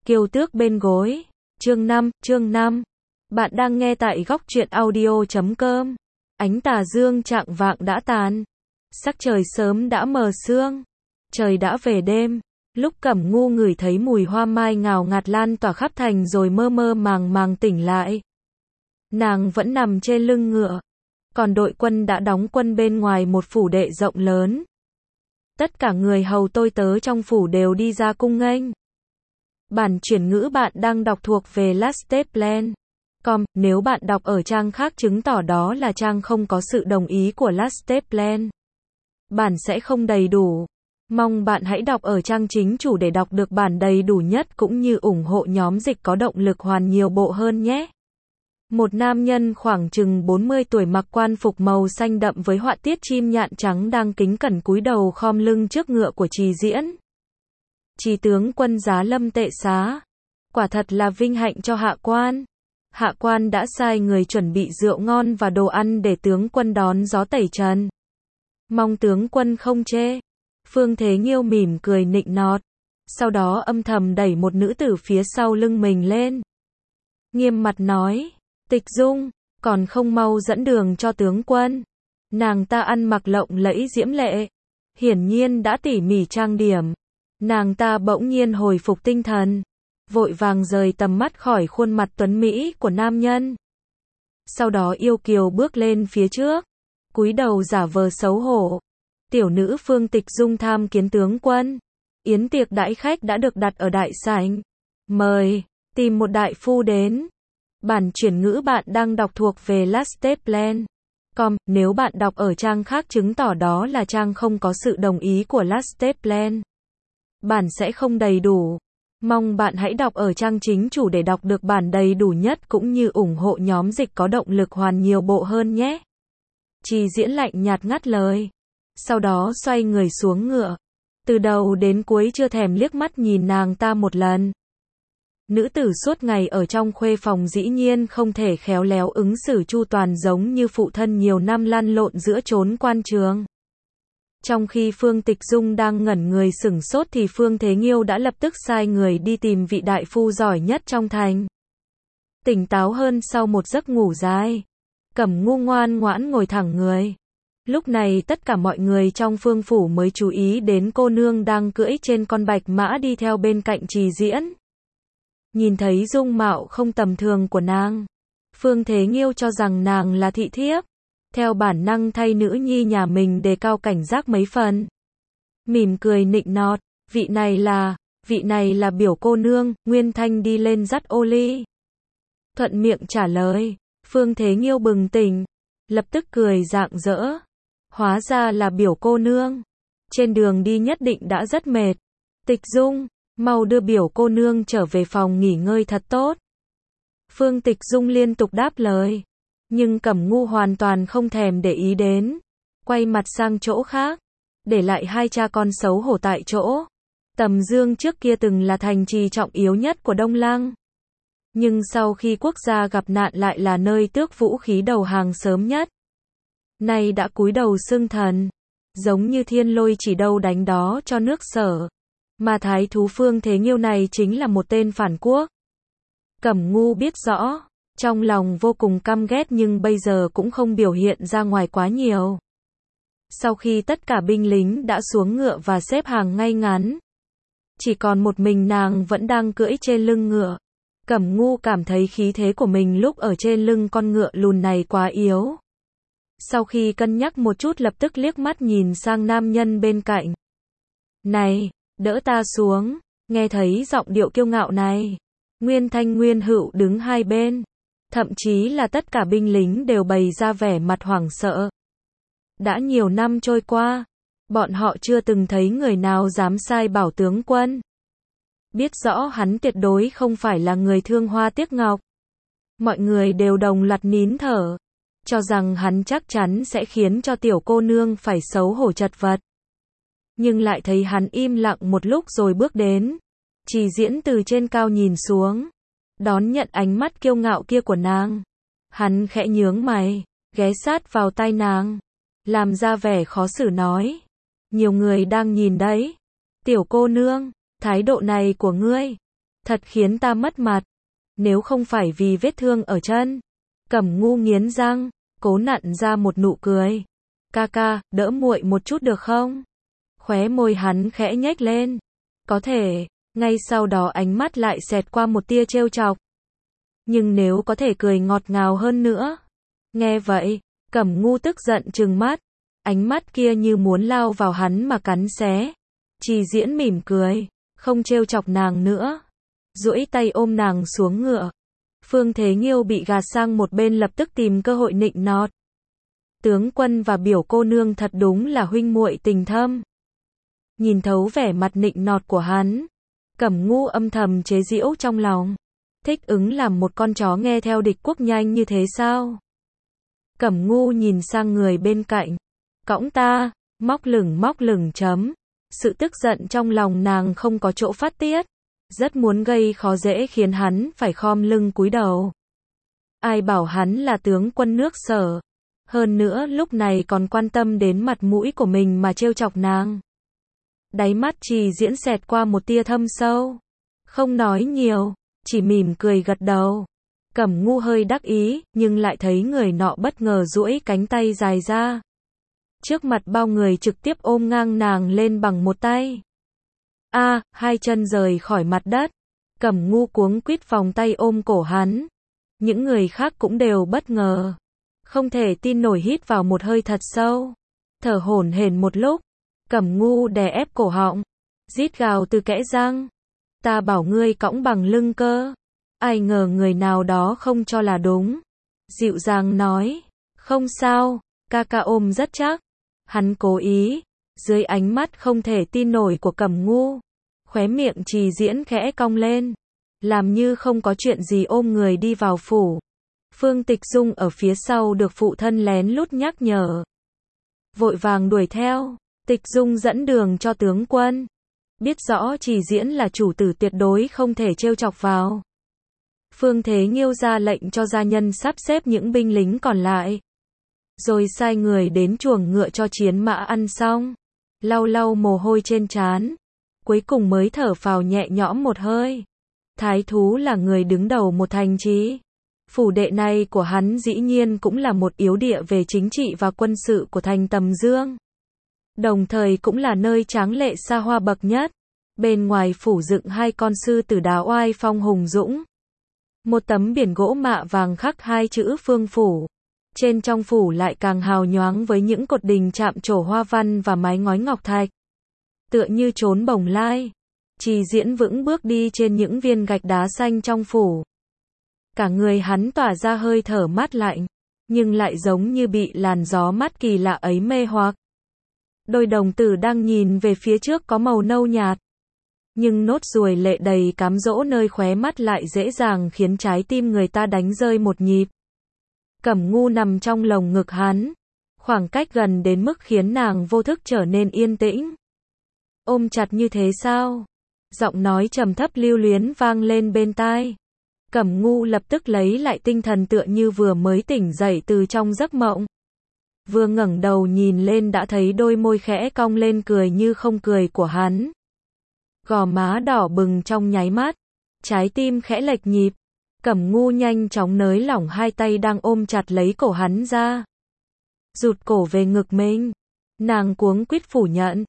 Kiều tước bên gối. Chương 5. Bạn đang nghe tại góc truyện audio.com. Ánh tà dương chạng vạng đã tàn. Sắc trời sớm đã mờ sương. Trời đã về đêm. Lúc Cẩm Ngu ngửi thấy mùi hoa mai ngào ngạt lan tỏa khắp thành rồi mơ mơ màng màng tỉnh lại. Nàng vẫn nằm trên lưng ngựa. Còn đội quân đã đóng quân bên ngoài một phủ đệ rộng lớn. Tất cả người hầu tôi tớ trong phủ đều đi ra cung nghênh. Bản chuyển ngữ bạn đang đọc thuộc về lasteplan.com. Nếu bạn đọc ở trang khác chứng tỏ đó là trang không có sự đồng ý của Lasteplan. Bản sẽ không đầy đủ. Mong bạn hãy đọc ở trang chính chủ để đọc được bản đầy đủ nhất cũng như ủng hộ nhóm dịch có động lực hoàn nhiều bộ hơn nhé. Một nam nhân khoảng chừng 40 tuổi mặc quan phục màu xanh đậm với họa tiết chim nhạn trắng đang kính cẩn cúi đầu khom lưng trước ngựa của Trì Diễn. Trì tướng quân giá lâm tệ xá. Quả thật là vinh hạnh cho hạ quan. Hạ quan đã sai người chuẩn bị rượu ngon và đồ ăn để tướng quân đón gió tẩy trần. Mong tướng quân không chê. Phương Thế Nghiêu mỉm cười nịnh nọt. Sau đó âm thầm đẩy một nữ tử phía sau lưng mình lên. Nghiêm mặt nói. Tịch Dung, còn không mau dẫn đường cho tướng quân. Nàng ta ăn mặc lộng lẫy diễm lệ. Hiển nhiên đã tỉ mỉ trang điểm. Nàng ta bỗng nhiên hồi phục tinh thần. Vội vàng rời tầm mắt khỏi khuôn mặt tuấn mỹ của nam nhân. Sau đó yêu kiều bước lên phía trước. Cúi đầu giả vờ xấu hổ. Tiểu nữ Phương Tịch Dung tham kiến tướng quân. Yến tiệc đãi khách đã được đặt ở đại sảnh. Mời, tìm một đại phu đến. Bản chuyển ngữ bạn đang đọc thuộc về Lasteplan.com. Nếu bạn đọc ở trang khác chứng tỏ đó là trang không có sự đồng ý của Lasteplan. Bản sẽ không đầy đủ. Mong bạn hãy đọc ở trang chính chủ để đọc được bản đầy đủ nhất cũng như ủng hộ nhóm dịch có động lực hoàn nhiều bộ hơn nhé. Trì Diễn lạnh nhạt ngắt lời. Sau đó xoay người xuống ngựa. Từ đầu đến cuối chưa thèm liếc mắt nhìn nàng ta một lần. Nữ tử suốt ngày ở trong khuê phòng dĩ nhiên không thể khéo léo ứng xử chu toàn giống như phụ thân nhiều năm lăn lộn giữa chốn quan trường. Trong khi Phương Tịch Dung đang ngẩn người sửng sốt thì Phương Thế Nghiêu đã lập tức sai người đi tìm vị đại phu giỏi nhất trong thành. Tỉnh táo hơn sau một giấc ngủ dài, Cẩm Ngu ngoan ngoãn ngồi thẳng người. Lúc này tất cả mọi người trong Phương phủ mới chú ý đến cô nương đang cưỡi trên con bạch mã đi theo bên cạnh Trì Diễn. Nhìn thấy dung mạo không tầm thường của nàng, Phương Thế Nghiêu cho rằng nàng là thị thiếp. Theo bản năng thay nữ nhi nhà mình đề cao cảnh giác mấy phần. Mỉm cười nịnh nọt, vị này là biểu cô nương. Nguyên Thanh đi lên dắt ô ly. Thuận miệng trả lời. Phương Thế Nghiêu bừng tỉnh, lập tức cười rạng rỡ. Hóa ra là biểu cô nương. Trên đường đi nhất định đã rất mệt. Tịch Dung, mau đưa biểu cô nương trở về phòng nghỉ ngơi thật tốt. Phương Tịch Dung liên tục đáp lời. Nhưng Cẩm Ngu hoàn toàn không thèm để ý đến. Quay mặt sang chỗ khác. Để lại hai cha con xấu hổ tại chỗ. Tầm Dương trước kia từng là thành trì trọng yếu nhất của Đông Lăng. Nhưng sau khi quốc gia gặp nạn lại là nơi tước vũ khí đầu hàng sớm nhất. Nay đã cúi đầu xưng thần. Giống như thiên lôi chỉ đâu đánh đó cho nước Sở. Mà thái thú Phương Thế Nghiêu này chính là một tên phản quốc. Cẩm Ngu biết rõ. Trong lòng vô cùng căm ghét nhưng bây giờ cũng không biểu hiện ra ngoài quá nhiều. Sau khi tất cả binh lính đã xuống ngựa và xếp hàng ngay ngắn. Chỉ còn một mình nàng vẫn đang cưỡi trên lưng ngựa. Cẩm Ngu cảm thấy khí thế của mình lúc ở trên lưng con ngựa lùn này quá yếu. Sau khi cân nhắc một chút lập tức liếc mắt nhìn sang nam nhân bên cạnh. Này, đỡ ta xuống. Nghe thấy giọng điệu kiêu ngạo này. Nguyên Thanh Nguyên Hữu đứng hai bên. Thậm chí là tất cả binh lính đều bày ra vẻ mặt hoảng sợ. Đã nhiều năm trôi qua, bọn họ chưa từng thấy người nào dám sai bảo tướng quân. Biết rõ hắn tuyệt đối không phải là người thương hoa tiếc ngọc. Mọi người đều đồng loạt nín thở, cho rằng hắn chắc chắn sẽ khiến cho tiểu cô nương phải xấu hổ chật vật. Nhưng lại thấy hắn im lặng một lúc rồi bước đến. Trì Diễn từ trên cao nhìn xuống. Đón nhận ánh mắt kiêu ngạo kia của nàng. Hắn khẽ nhướng mày, ghé sát vào tai nàng. Làm ra vẻ khó xử nói. Nhiều người đang nhìn đấy. Tiểu cô nương, thái độ này của ngươi, Thật khiến ta mất mặt. Nếu không phải vì vết thương ở chân. Cẩm Ngu nghiến răng, cố nặn ra một nụ cười. Ca ca, đỡ muội một chút được không? Khóe môi hắn khẽ nhếch lên. Có thể, ngay sau đó ánh mắt lại xẹt qua một tia trêu chọc. Nhưng nếu có thể cười ngọt ngào hơn nữa. Nghe vậy, Cẩm Ngu tức giận trừng mắt. Ánh mắt kia như muốn lao vào hắn mà cắn xé. Trì Diễn mỉm cười, không trêu chọc nàng nữa. Duỗi tay ôm nàng xuống ngựa. Phương Thế Nghiêu bị gạt sang một bên lập tức tìm cơ hội nịnh nọt. Tướng quân và biểu cô nương thật đúng là huynh muội tình thâm. Nhìn thấu vẻ mặt nịnh nọt của hắn, Cẩm Ngu âm thầm chế giễu trong lòng. Thích ứng làm một con chó nghe theo địch quốc nhanh như thế sao? Cẩm Ngu nhìn sang người bên cạnh. Cõng ta, móc lửng chấm. Sự tức giận trong lòng nàng không có chỗ phát tiết. Rất muốn gây khó dễ khiến hắn phải khom lưng cúi đầu. Ai bảo hắn là tướng quân nước Sở. Hơn nữa lúc này còn quan tâm đến mặt mũi của mình mà trêu chọc nàng. Đáy mắt Trì Diễn xẹt qua một tia thâm sâu. Không nói nhiều, chỉ mỉm cười gật đầu. Cẩm Ngu hơi đắc ý, nhưng lại thấy người nọ bất ngờ duỗi cánh tay dài ra. Trước mặt bao người trực tiếp ôm ngang nàng lên bằng một tay. Hai chân rời khỏi mặt đất. Cẩm Ngu cuống quýt vòng tay ôm cổ hắn. Những người khác cũng đều bất ngờ. Không thể tin nổi hít vào một hơi thật sâu. Thở hổn hển một lúc. Cẩm Ngu đè ép cổ họng. Rít gào từ kẽ răng. Ta bảo ngươi cõng bằng lưng cơ. Ai ngờ người nào đó không cho là đúng. Dịu dàng nói. Không sao, ca ca ôm rất chắc. Hắn cố ý. Dưới ánh mắt không thể tin nổi của Cẩm Ngu. Khóe miệng Trì Diễn khẽ cong lên. Làm như không có chuyện gì ôm người đi vào phủ. Phương Tịch Dung ở phía sau được phụ thân lén lút nhắc nhở. Vội vàng đuổi theo. Tịch Dung dẫn đường cho tướng quân. Biết rõ Trì Diễn là chủ tử tuyệt đối không thể trêu chọc vào. Phương Thế Nghiêu ra lệnh cho gia nhân sắp xếp những binh lính còn lại. Rồi sai người đến chuồng ngựa cho chiến mã ăn xong. Lau lau mồ hôi trên trán. Cuối cùng mới thở phào nhẹ nhõm một hơi. Thái thú là người đứng đầu một thành trì. Phủ đệ này của hắn dĩ nhiên cũng là một yếu địa về chính trị và quân sự của thành Tầm Dương. Đồng thời cũng là nơi tráng lệ xa hoa bậc nhất. Bên ngoài phủ dựng 2 con sư tử đá oai phong hùng dũng. Một tấm biển gỗ mạ vàng khắc 2 chữ Phương Phủ. Trên trong phủ lại càng hào nhoáng với những cột đình chạm trổ hoa văn và mái ngói ngọc thạch. Tựa như trốn bồng lai. Trì Diễn vững bước đi trên những viên gạch đá xanh trong phủ. Cả người hắn tỏa ra hơi thở mát lạnh, nhưng lại giống như bị làn gió mát kỳ lạ ấy mê hoặc. Đôi đồng tử đang nhìn về phía trước có màu nâu nhạt. Nhưng nốt ruồi lệ đầy cám dỗ nơi khóe mắt lại dễ dàng khiến trái tim người ta đánh rơi một nhịp. Cẩm Ngu nằm trong lồng ngực hắn. Khoảng cách gần đến mức khiến nàng vô thức trở nên yên tĩnh. Ôm chặt như thế sao? Giọng nói trầm thấp lưu luyến vang lên bên tai. Cẩm Ngu lập tức lấy lại tinh thần tựa như vừa mới tỉnh dậy từ trong giấc mộng. Vừa ngẩng đầu nhìn lên đã thấy đôi môi khẽ cong lên cười như không cười của hắn. Gò má đỏ bừng trong nháy mắt. Trái tim khẽ lệch nhịp. Cẩm Ngu nhanh chóng nới lỏng 2 tay đang ôm chặt lấy cổ hắn ra. Rụt cổ về ngực mình. Nàng cuống quýt phủ nhận.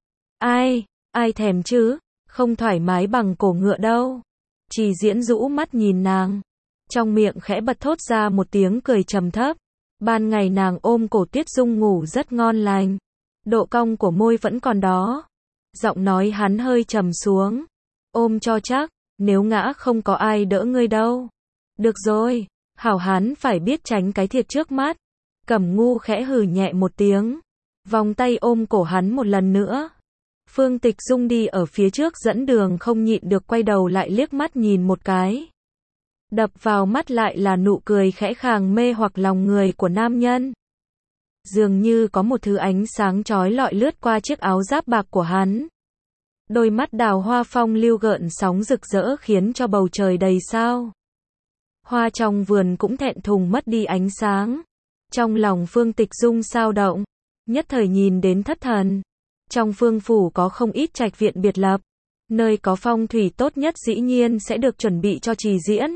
Ai thèm chứ, không thoải mái bằng cổ ngựa đâu. Trì Diễn rũ mắt nhìn nàng. Trong miệng khẽ bật thốt ra một tiếng cười trầm thấp. Ban ngày nàng ôm cổ Tuyết Dung ngủ rất ngon lành. Độ cong của môi vẫn còn đó. Giọng nói hắn hơi trầm xuống. Ôm cho chắc, nếu ngã không có ai đỡ ngươi đâu. Được rồi, hảo hán phải biết tránh cái thiệt trước mắt. Cẩm Ngu khẽ hừ nhẹ một tiếng. Vòng tay ôm cổ hắn một lần nữa. Phương Tịch Dung đi ở phía trước dẫn đường không nhịn được quay đầu lại liếc mắt nhìn một cái. Đập vào mắt lại là nụ cười khẽ khàng mê hoặc lòng người của nam nhân. Dường như có một thứ ánh sáng chói lọi lướt qua chiếc áo giáp bạc của hắn. Đôi mắt đào hoa phong lưu gợn sóng rực rỡ khiến cho bầu trời đầy sao. Hoa trong vườn cũng thẹn thùng mất đi ánh sáng. Trong lòng Phương Tịch Dung sao động, nhất thời nhìn đến thất thần. Trong Phương phủ có không ít trạch viện biệt lập, Nơi có phong thủy tốt nhất dĩ nhiên sẽ được chuẩn bị cho Trì Diễn.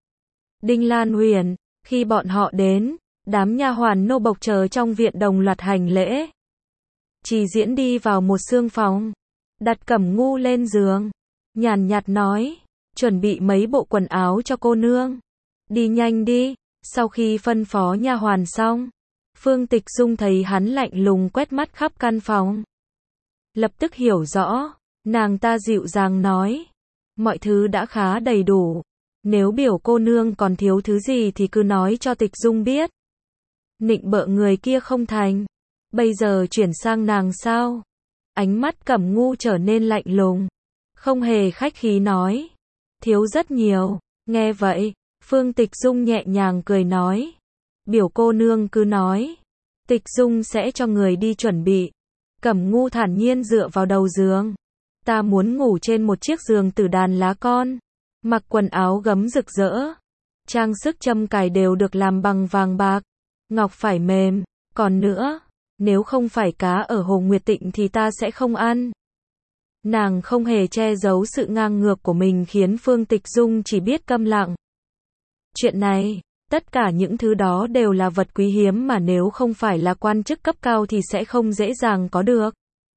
Đinh Lan Huyền, khi bọn họ đến, đám nha hoàn nô bộc chờ trong viện đồng loạt hành lễ. Trì Diễn đi vào một xương phòng, đặt Cẩm Ngu lên giường, nhàn nhạt nói, chuẩn bị mấy bộ quần áo cho cô nương. Đi nhanh đi. Sau khi phân phó nha hoàn xong, Phương Tịch Dung thấy hắn lạnh lùng quét mắt khắp căn phòng. Lập tức hiểu rõ, nàng ta dịu dàng nói, mọi thứ đã khá đầy đủ. Nếu biểu cô nương còn thiếu thứ gì thì cứ nói cho Tịch Dung biết. Nịnh bợ người kia không thành. Bây giờ chuyển sang nàng sao? Ánh mắt Cẩm Ngu trở nên lạnh lùng. Không hề khách khí nói. Thiếu rất nhiều. Nghe vậy, Phương Tịch Dung nhẹ nhàng cười nói. Biểu cô nương cứ nói. Tịch Dung sẽ cho người đi chuẩn bị. Cẩm Ngu thản nhiên dựa vào đầu giường. Ta muốn ngủ trên một chiếc giường tử đàn lá con. Mặc quần áo gấm rực rỡ. Trang sức châm cài đều được làm bằng vàng bạc. Ngọc phải mềm. Còn nữa, nếu không phải cá ở Hồ Nguyệt Tịnh thì ta sẽ không ăn. Nàng không hề che giấu sự ngang ngược của mình khiến Phương Tịch Dung chỉ biết câm lặng. Chuyện này, tất cả những thứ đó đều là vật quý hiếm mà nếu không phải là quan chức cấp cao thì sẽ không dễ dàng có được.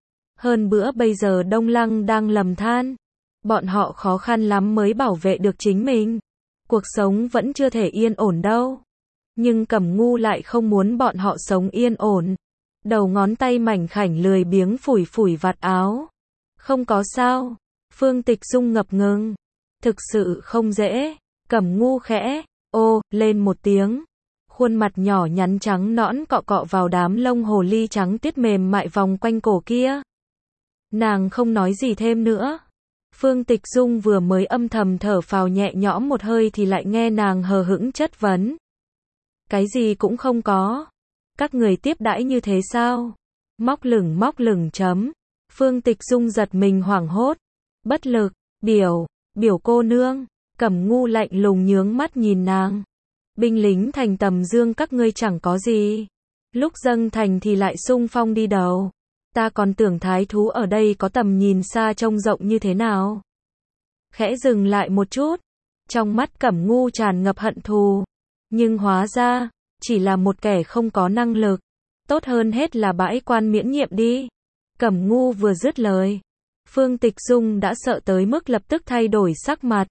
Hơn bữa bây giờ Đông Lăng đang lầm than. Bọn họ khó khăn lắm mới bảo vệ được chính mình. Cuộc sống vẫn chưa thể yên ổn đâu. Nhưng Cẩm Ngu lại không muốn bọn họ sống yên ổn. Đầu ngón tay mảnh khảnh lười biếng phủi phủi vạt áo. Không có sao. Phương Tịch Dung ngập ngừng. Thực sự không dễ. Cẩm Ngu khẽ, ô, lên một tiếng. Khuôn mặt nhỏ nhắn trắng nõn cọ cọ vào đám lông hồ ly trắng tiết mềm mại vòng quanh cổ kia. Nàng không nói gì thêm nữa. Phương Tịch Dung vừa mới âm thầm thở phào nhẹ nhõm một hơi thì lại nghe nàng hờ hững chất vấn. Cái gì cũng không có. Các người tiếp đãi như thế sao? Móc lửng chấm. Phương Tịch Dung giật mình hoảng hốt. Bất lực, biểu cô nương. Cẩm Ngu lạnh lùng nhướng mắt nhìn nàng. Binh lính thành Tầm Dương các ngươi chẳng có gì. Lúc dâng thành thì lại xung phong đi đầu. Ta còn tưởng thái thú ở đây có tầm nhìn xa trông rộng như thế nào. Khẽ dừng lại một chút. Trong mắt Cẩm Ngu tràn ngập hận thù. Nhưng hóa ra, chỉ là một kẻ không có năng lực. Tốt hơn hết là bãi quan miễn nhiệm đi. Cẩm Ngu vừa dứt lời. Phương Tịch Dung đã sợ tới mức lập tức thay đổi sắc mặt.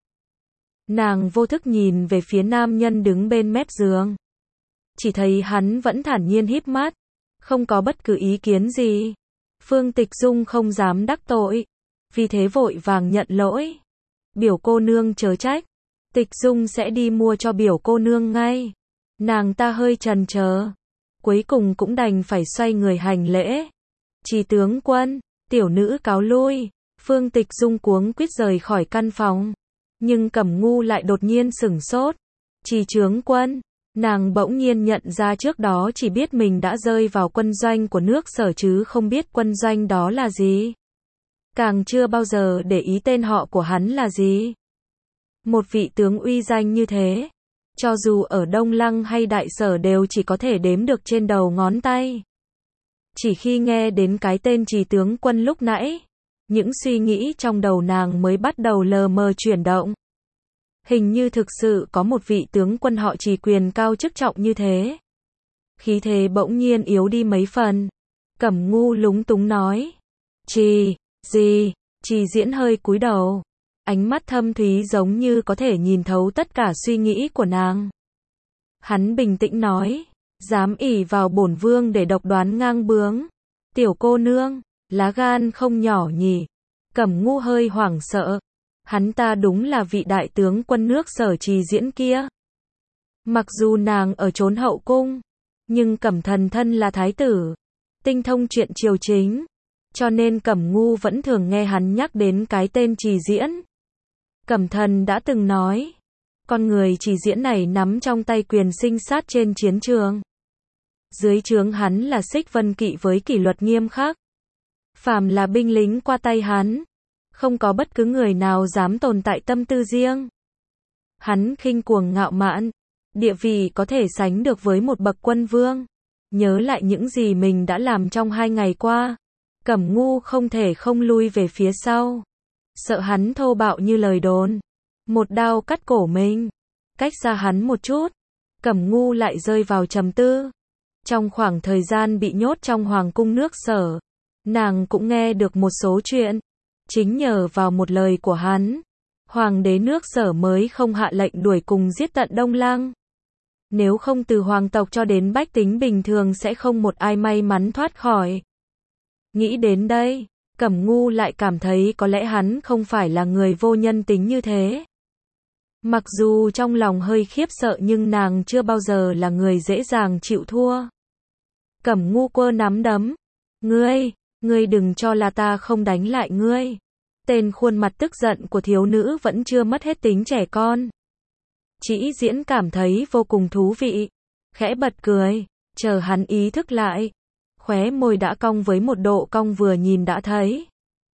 Nàng vô thức nhìn về phía nam nhân đứng bên mép giường. Chỉ thấy hắn vẫn thản nhiên híp mắt. Không có bất cứ ý kiến gì. Phương Tịch Dung không dám đắc tội. Vì thế vội vàng nhận lỗi. Biểu cô nương chớ trách. Tịch Dung sẽ đi mua cho biểu cô nương ngay. Nàng ta hơi chần chờ. Cuối cùng cũng đành phải xoay người hành lễ. Trì tướng quân, tiểu nữ cáo lui. Phương Tịch Dung cuống quýt rời khỏi căn phòng. Nhưng Cẩm Ngu lại đột nhiên sửng sốt. Trì tướng quân, nàng bỗng nhiên nhận ra trước đó chỉ biết mình đã rơi vào quân doanh của nước Sở chứ không biết quân doanh đó là gì. Càng chưa bao giờ để ý tên họ của hắn là gì. Một vị tướng uy danh như thế, cho dù ở Đông Lăng hay Đại Sở đều chỉ có thể đếm được trên đầu ngón tay. Chỉ khi nghe đến cái tên Trì tướng quân lúc nãy, những suy nghĩ trong đầu nàng mới bắt đầu lờ mờ chuyển động. Hình như thực sự có một vị tướng quân họ Trì quyền cao chức trọng như thế. Khí thế bỗng nhiên yếu đi mấy phần. Cẩm Ngu lúng túng nói. Trì, gì? Trì Diễn hơi cúi đầu. Ánh mắt thâm thúy giống như có thể nhìn thấu tất cả suy nghĩ của nàng. Hắn bình tĩnh nói. Dám ỷ vào bổn vương để độc đoán ngang bướng. Tiểu cô nương, lá gan không nhỏ nhỉ. Cẩm Ngu hơi hoảng sợ. Hắn ta đúng là vị đại tướng quân nước Sở Trì Diễn kia. Mặc dù nàng ở trốn hậu cung, nhưng Cẩm Thần thân là thái tử, tinh thông chuyện triều chính, cho nên Cẩm Ngu vẫn thường nghe hắn nhắc đến cái tên Trì Diễn. Cẩm Thần đã từng nói, con người Trì Diễn này nắm trong tay quyền sinh sát trên chiến trường. Dưới trướng hắn là Xích Vân Kỵ với kỷ luật nghiêm khắc. Phàm là binh lính qua tay hắn, không có bất cứ người nào dám tồn tại tâm tư riêng. Hắn khinh cuồng ngạo mạn, địa vị có thể sánh được với một bậc quân vương. Nhớ lại những gì mình đã làm trong 2 ngày qua, Cẩm Ngu không thể không lui về phía sau. sợ hắn thô bạo như lời đồn, một đao cắt cổ mình. Cách xa hắn một chút, Cẩm Ngu lại rơi vào trầm tư. Trong khoảng thời gian bị nhốt trong hoàng cung nước Sở, nàng cũng nghe được một số chuyện. Chính nhờ vào một lời của hắn, hoàng đế nước Sở mới không hạ lệnh đuổi cùng giết tận Đông Lăng. Nếu không từ hoàng tộc cho đến bách tính bình thường sẽ không một ai may mắn thoát khỏi. Nghĩ đến đây, Cẩm Ngu lại cảm thấy có lẽ hắn không phải là người vô nhân tính như thế. Mặc dù trong lòng hơi khiếp sợ nhưng nàng chưa bao giờ là người dễ dàng chịu thua. Cẩm Ngu quơ nắm đấm. Ngươi đừng cho là ta không đánh lại ngươi. Tên khuôn mặt tức giận của thiếu nữ vẫn chưa mất hết tính trẻ con. Chỉ Diễn cảm thấy vô cùng thú vị. Khẽ bật cười, chờ hắn ý thức lại. Khóe môi đã cong với một độ cong vừa nhìn đã thấy.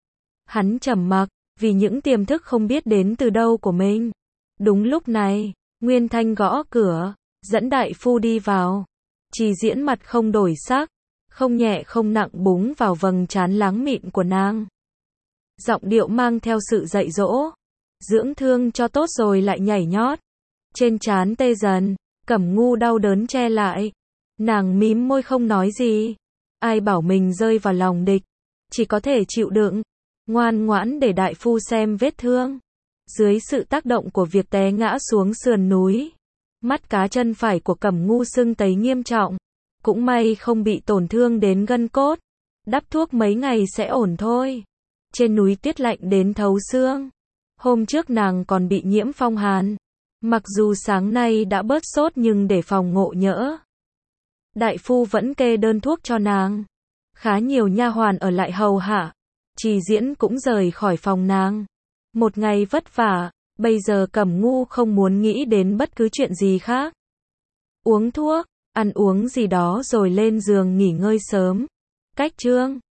Hắn trầm mặc, vì những tiềm thức không biết đến từ đâu của mình. Đúng lúc này, Nguyên Thanh gõ cửa, dẫn đại phu đi vào. Chỉ Diễn mặt không đổi sắc, không nhẹ không nặng búng vào vầng trán láng mịn của nàng. Giọng điệu mang theo sự dạy dỗ. Dưỡng thương cho tốt rồi lại nhảy nhót. Trên trán tê dần, Cẩm Ngu đau đớn che lại. Nàng mím môi không nói gì. Ai bảo mình rơi vào lòng địch, chỉ có thể chịu đựng, ngoan ngoãn để đại phu xem vết thương. Dưới sự tác động của việc té ngã xuống sườn núi, mắt cá chân phải của Cẩm Ngu sưng tấy nghiêm trọng. Cũng may không bị tổn thương đến gân cốt. Đắp thuốc mấy ngày sẽ ổn thôi. Trên núi tuyết lạnh đến thấu xương. Hôm trước nàng còn bị nhiễm phong hàn. Mặc dù sáng nay đã bớt sốt nhưng để phòng ngộ nhỡ, đại phu vẫn kê đơn thuốc cho nàng. Khá nhiều nha hoàn ở lại hầu hạ. Chỉ Diễn cũng rời khỏi phòng nàng. Một ngày vất vả, bây giờ Cẩm Ngu không muốn nghĩ đến bất cứ chuyện gì khác. Uống thuốc, ăn uống gì đó rồi lên giường nghỉ ngơi sớm. Cách chương